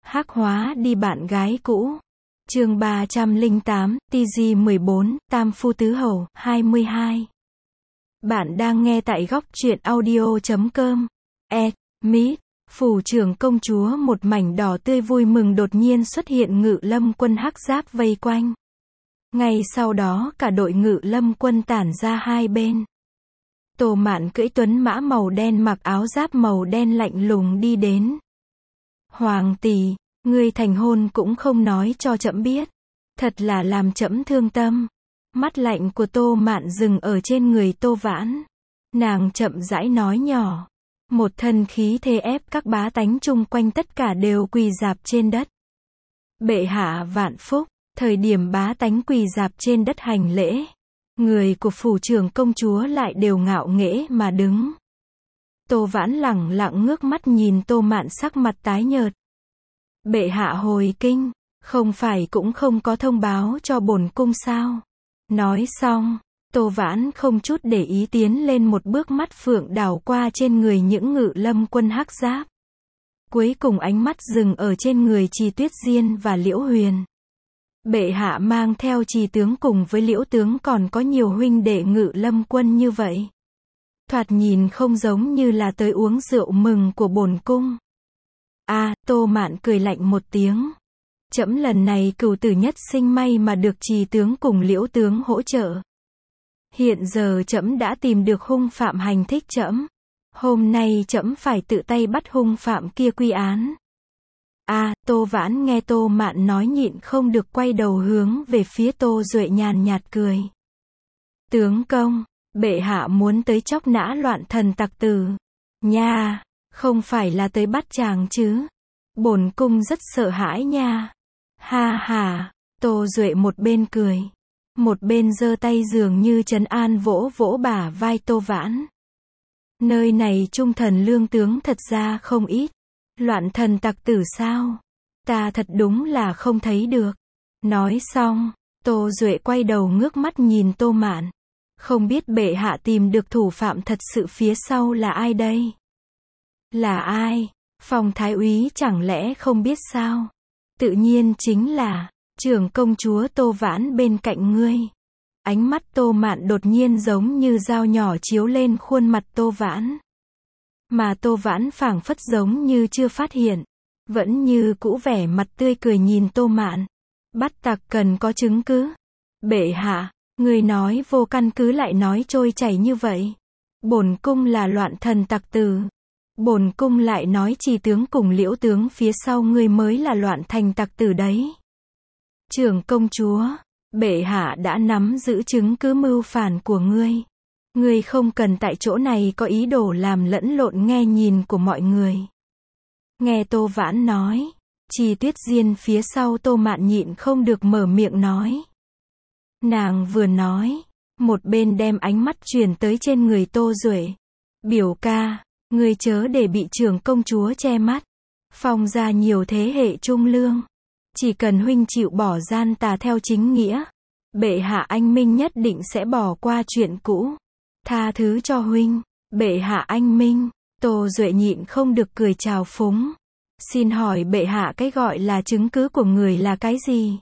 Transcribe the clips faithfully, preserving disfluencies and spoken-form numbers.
Hắc hóa đi bạn gái cũ. Chương ba trăm lẻ tám, T G mười bốn, Tam Phu Tứ Hầu, hai mươi hai. Bạn đang nghe tại góc truyện audio chấm com. E. Mít. Phủ trưởng công chúa một mảnh đỏ tươi vui mừng đột nhiên xuất hiện ngự lâm quân hắc giáp vây quanh. Ngay sau đó cả đội ngự lâm quân tản ra hai bên. Tô Mạn cưỡi tuấn mã màu đen mặc áo giáp màu đen lạnh lùng đi đến. Hoàng tỷ, ngươi thành hôn cũng không nói cho trẫm biết. Thật là làm trẫm thương tâm. Mắt lạnh của Tô Mạn dừng ở trên người Tô Vãn. Nàng chậm rãi nói nhỏ. Một thân khí thế ép các bá tánh chung quanh tất cả đều quỳ rạp trên đất. Bệ hạ vạn phúc. Thời điểm bá tánh quỳ rạp trên đất hành lễ, người của phủ trưởng công chúa lại đều ngạo nghễ mà đứng. Tô Vãn lẳng lặng ngước mắt nhìn Tô Mạn sắc mặt tái nhợt. Bệ hạ hồi kinh, không phải cũng không có thông báo cho bổn cung sao? Nói xong, Tô Vãn không chút để ý tiến lên một bước, mắt phượng đảo qua trên người những ngự lâm quân hắc giáp. Cuối cùng ánh mắt dừng ở trên người Trì Tuyết Diên và Liễu Huyền. Bệ hạ mang theo Trì tướng cùng với Liễu tướng còn có nhiều huynh đệ ngự lâm quân như vậy. Thoạt nhìn không giống như là tới uống rượu mừng của bổn cung. A, à, Tô Mạn cười lạnh một tiếng. Trẫm lần này cửu tử nhất sinh may mà được Trì tướng cùng Liễu tướng hỗ trợ. Hiện giờ trẫm đã tìm được hung phạm hành thích trẫm. Hôm nay trẫm phải tự tay bắt hung phạm kia quy án. A, à, Tô Vãn nghe Tô Mạn nói nhịn không được quay đầu hướng về phía Tô Duệ nhàn nhạt cười. Tướng công, bệ hạ muốn tới chóc nã loạn thần tặc tử. Nha, không phải là tới bắt chàng chứ. Bổn cung rất sợ hãi nha. Ha ha, Tô Duệ một bên cười, một bên giơ tay dường như trấn an vỗ vỗ bả vai Tô Vãn. Nơi này trung thần lương tướng thật ra không ít. Loạn thần tặc tử sao? Ta thật đúng là không thấy được. Nói xong, Tô Duệ quay đầu ngước mắt nhìn Tô Mạn. Không biết bệ hạ tìm được thủ phạm thật sự phía sau là ai đây? Là ai? Phong thái úy chẳng lẽ không biết sao? Tự nhiên chính là trưởng công chúa Tô Vãn bên cạnh ngươi. Ánh mắt Tô Mạn đột nhiên giống như dao nhỏ chiếu lên khuôn mặt Tô Vãn. Mà Tô Vãn phảng phất giống như chưa phát hiện, vẫn như cũ vẻ mặt tươi cười nhìn Tô Mạn. Bắt tặc cần có chứng cứ. Bệ hạ, người nói vô căn cứ lại nói trôi chảy như vậy. Bổn cung là loạn thần tặc tử. Bổn cung lại nói Trì tướng cùng Liễu tướng phía sau ngươi mới là loạn thành tặc tử đấy. Trưởng công chúa, bệ hạ đã nắm giữ chứng cứ mưu phản của ngươi. Ngươi không cần tại chỗ này có ý đồ làm lẫn lộn nghe nhìn của mọi người. Nghe Tô Vãn nói, Trì Tuyết Diên phía sau Tô Mạn nhịn không được mở miệng nói. Nàng vừa nói, một bên đem ánh mắt truyền tới trên người Tô Duệ. Biểu ca, ngươi chớ để bị trưởng công chúa che mắt. Phong ra nhiều thế hệ trung lương. Chỉ cần huynh chịu bỏ gian tà theo chính nghĩa, bệ hạ anh minh nhất định sẽ bỏ qua chuyện cũ. Tha thứ cho huynh, bệ hạ anh minh. Tô Duệ nhịn không được cười chào phúng. Xin hỏi bệ hạ cái gọi là chứng cứ của người là cái gì?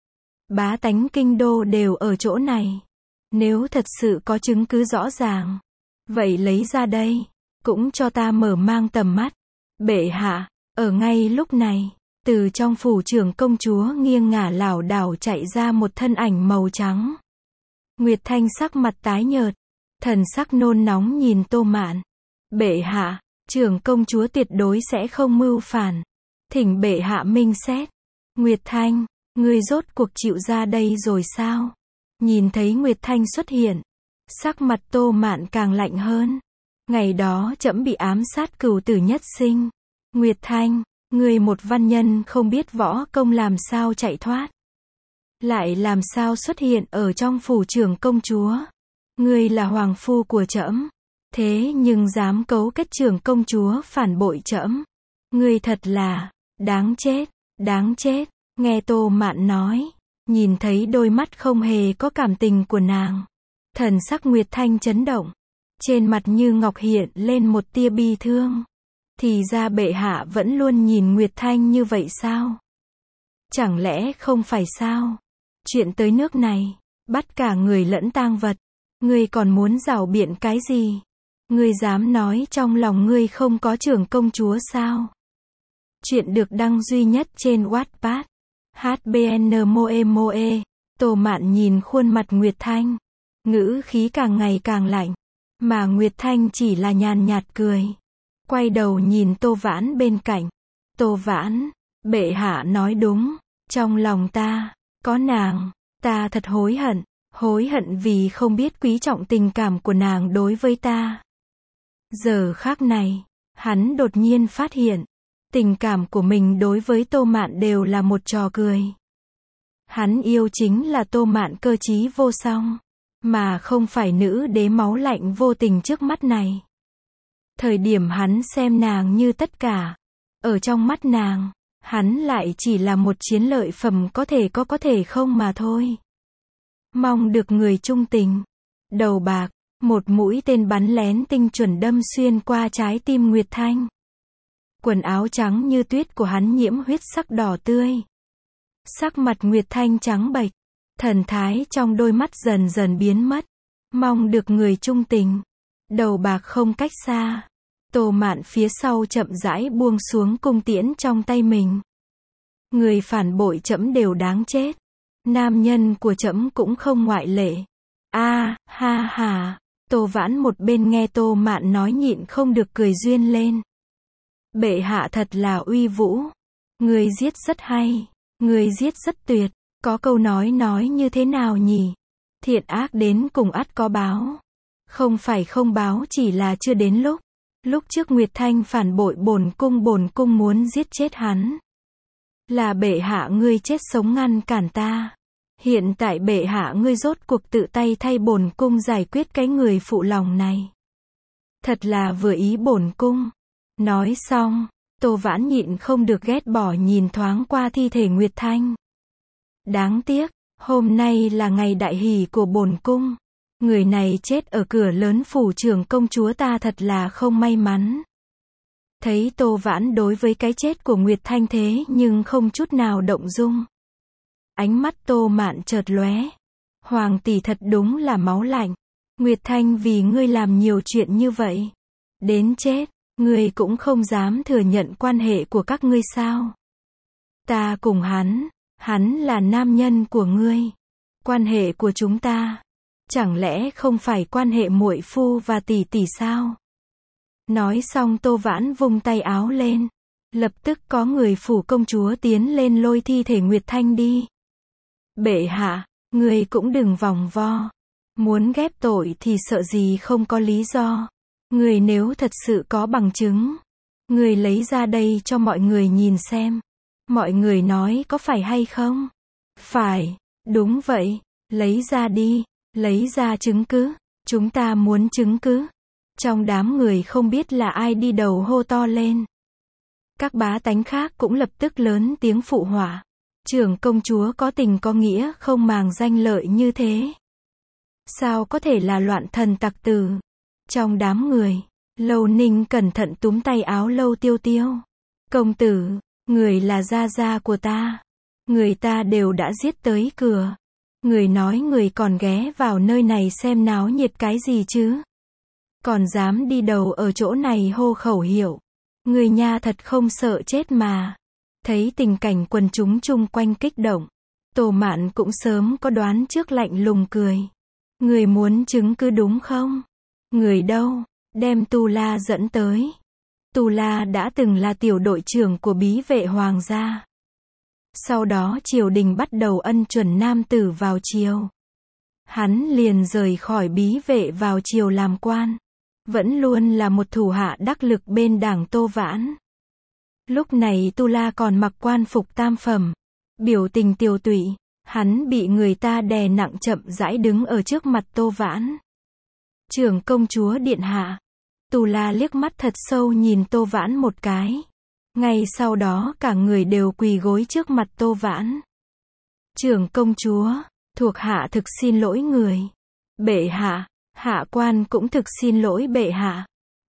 Bá tánh kinh đô đều ở chỗ này. Nếu thật sự có chứng cứ rõ ràng, vậy lấy ra đây, cũng cho ta mở mang tầm mắt. Bệ hạ, ở ngay lúc này, từ trong phủ trưởng công chúa nghiêng ngả lảo đảo chạy ra một thân ảnh màu trắng. Nguyệt Thanh sắc mặt tái nhợt, thần sắc nôn nóng nhìn Tô Mạn. Bệ hạ, trưởng công chúa tuyệt đối sẽ không mưu phản. Thỉnh bệ hạ minh xét. Nguyệt Thanh, ngươi rốt cuộc chịu ra đây rồi sao? Nhìn thấy Nguyệt Thanh xuất hiện, sắc mặt Tô Mạn càng lạnh hơn. Ngày đó trẫm bị ám sát cửu tử nhất sinh. Nguyệt Thanh, ngươi một văn nhân không biết võ công làm sao chạy thoát? Lại làm sao xuất hiện ở trong phủ trưởng công chúa? Ngươi là hoàng phu của trẫm, thế nhưng dám cấu kết trưởng công chúa phản bội trẫm. Ngươi thật là đáng chết, đáng chết. Nghe Tô Mạn nói, nhìn thấy đôi mắt không hề có cảm tình của nàng, thần sắc Nguyệt Thanh chấn động, trên mặt như ngọc hiện lên một tia bi thương. Thì ra bệ hạ vẫn luôn nhìn Nguyệt Thanh như vậy sao? Chẳng lẽ không phải sao? Chuyện tới nước này, bắt cả người lẫn tang vật. Ngươi còn muốn rảo biện cái gì? Ngươi dám nói trong lòng ngươi không có trưởng công chúa sao? Chuyện được đăng duy nhất trên Wattpad. hát bê en Moe Moe. Tô Mạn nhìn khuôn mặt Nguyệt Thanh. Ngữ khí càng ngày càng lạnh. Mà Nguyệt Thanh chỉ là nhàn nhạt cười. Quay đầu nhìn Tô Vãn bên cạnh. Tô Vãn, bệ hạ nói đúng. Trong lòng ta, có nàng, ta thật hối hận. Hối hận vì không biết quý trọng tình cảm của nàng đối với ta. Giờ khắc này, hắn đột nhiên phát hiện, tình cảm của mình đối với Tô Mạn đều là một trò cười. Hắn yêu chính là Tô Mạn cơ trí vô song, mà không phải nữ đế máu lạnh vô tình trước mắt này. Thời điểm hắn xem nàng như tất cả, ở trong mắt nàng, hắn lại chỉ là một chiến lợi phẩm có thể có có thể không mà thôi. Mong được người trung tình. Đầu bạc, một mũi tên bắn lén tinh chuẩn đâm xuyên qua trái tim Nguyệt Thanh. Quần áo trắng như tuyết của hắn nhiễm huyết sắc đỏ tươi. Sắc mặt Nguyệt Thanh trắng bệch, thần thái trong đôi mắt dần dần biến mất. Mong được người trung tình. Đầu bạc không cách xa. Tô Mạn phía sau chậm rãi buông xuống cung tiễn trong tay mình. Người phản bội trẫm đều đáng chết. Nam nhân của trẫm cũng không ngoại lệ. A, à, ha ha. Tô Vãn một bên nghe Tô Mạn nói nhịn không được cười duyên lên. Bệ hạ thật là uy vũ. Người giết rất hay. Người giết rất tuyệt. Có câu nói nói như thế nào nhỉ? Thiện ác đến cùng ắt có báo. Không phải không báo chỉ là chưa đến lúc. Lúc trước Nguyệt Thanh phản bội bổn cung, bổn cung muốn giết chết hắn. Là bệ hạ ngươi chết sống ngăn cản ta. Hiện tại bệ hạ ngươi rốt cuộc tự tay thay bổn cung giải quyết cái người phụ lòng này. Thật là vừa ý bổn cung. Nói xong, Tô Vãn nhịn không được ghét bỏ nhìn thoáng qua thi thể Nguyệt Thanh. Đáng tiếc, hôm nay là ngày đại hỷ của bổn cung. Người này chết ở cửa lớn phủ trưởng công chúa ta thật là không may mắn. Thấy Tô Vãn đối với cái chết của Nguyệt Thanh thế nhưng không chút nào động dung. Ánh mắt Tô Mạn chợt lóe. Hoàng tỷ thật đúng là máu lạnh. Nguyệt Thanh vì ngươi làm nhiều chuyện như vậy. Đến chết, ngươi cũng không dám thừa nhận quan hệ của các ngươi sao? Ta cùng hắn, hắn là nam nhân của ngươi. Quan hệ của chúng ta, chẳng lẽ không phải quan hệ muội phu và tỷ tỷ sao? Nói xong Tô Vãn vung tay áo lên. Lập tức có người phủ công chúa tiến lên lôi thi thể Nguyệt Thanh đi. Bệ hạ, người cũng đừng vòng vo. Muốn ghép tội thì sợ gì không có lý do. Người nếu thật sự có bằng chứng, người lấy ra đây cho mọi người nhìn xem. Mọi người nói có phải hay không? Phải, đúng vậy, lấy ra đi, lấy ra chứng cứ. Chúng ta muốn chứng cứ. Trong đám người không biết là ai đi đầu hô to lên. Các bá tánh khác cũng lập tức lớn tiếng phụ họa. Trưởng công chúa có tình có nghĩa không màng danh lợi như thế. Sao có thể là loạn thần tặc tử? Trong đám người, Lâu Ninh cẩn thận túm tay áo Lâu Tiêu Tiêu. Công tử, người là gia gia của ta. Người ta đều đã giết tới cửa. Người nói người còn ghé vào nơi này xem náo nhiệt cái gì chứ? Còn dám đi đầu ở chỗ này hô khẩu hiệu. Người nha thật không sợ chết mà. Thấy tình cảnh quần chúng chung quanh kích động, Tô Mạn cũng sớm có đoán trước lạnh lùng cười. Người muốn chứng cứ đúng không? Người đâu? Đem Tu La dẫn tới. Tu La đã từng là tiểu đội trưởng của bí vệ hoàng gia. Sau đó triều đình bắt đầu ân chuẩn nam tử vào triều. Hắn liền rời khỏi bí vệ vào triều làm quan. Vẫn luôn là một thủ hạ đắc lực bên đảng Tô Vãn. Lúc này Tu La còn mặc quan phục tam phẩm. Biểu tình tiều tụy. Hắn bị người ta đè nặng chậm rãi đứng ở trước mặt Tô Vãn. Trưởng công chúa điện hạ. Tu La liếc mắt thật sâu nhìn Tô Vãn một cái. Ngay sau đó cả người đều quỳ gối trước mặt Tô Vãn. Trưởng công chúa, thuộc hạ thực xin lỗi người. Bệ hạ, hạ quan cũng thực xin lỗi bệ hạ.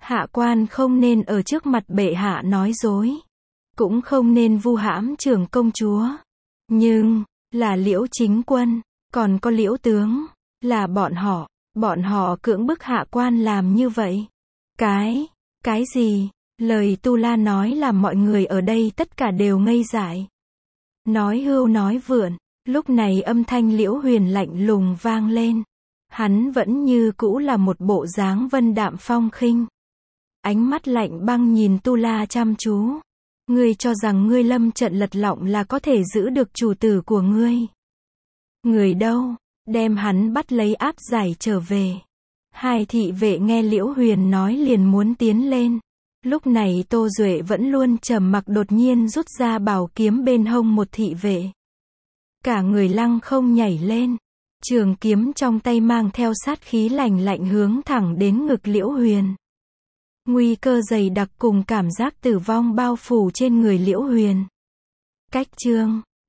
Hạ quan không nên ở trước mặt bệ hạ nói dối. Cũng không nên vu hãm trưởng công chúa. Nhưng, là Liễu chính quân, còn có Liễu tướng, là bọn họ, bọn họ cưỡng bức hạ quan làm như vậy. Cái, cái gì? Lời Tu La nói làm mọi người ở đây tất cả đều ngây dại. Nói hưu nói vượn, lúc này âm thanh Liễu Huyền lạnh lùng vang lên. Hắn vẫn như cũ là một bộ dáng vân đạm phong khinh. Ánh mắt lạnh băng nhìn Tu La chăm chú. Ngươi cho rằng ngươi lâm trận lật lọng là có thể giữ được chủ tử của ngươi. Người đâu? Đem hắn bắt lấy áp giải trở về. Hai thị vệ nghe Liễu Huyền nói liền muốn tiến lên. Lúc này Tô Duệ vẫn luôn trầm mặc, đột nhiên rút ra bảo kiếm bên hông một thị vệ. Cả người lăng không nhảy lên. Trường kiếm trong tay mang theo sát khí lạnh lạnh hướng thẳng đến ngực Liễu Huyền. Nguy cơ dày đặc cùng cảm giác tử vong bao phủ trên người Liễu Huyền. Cách chương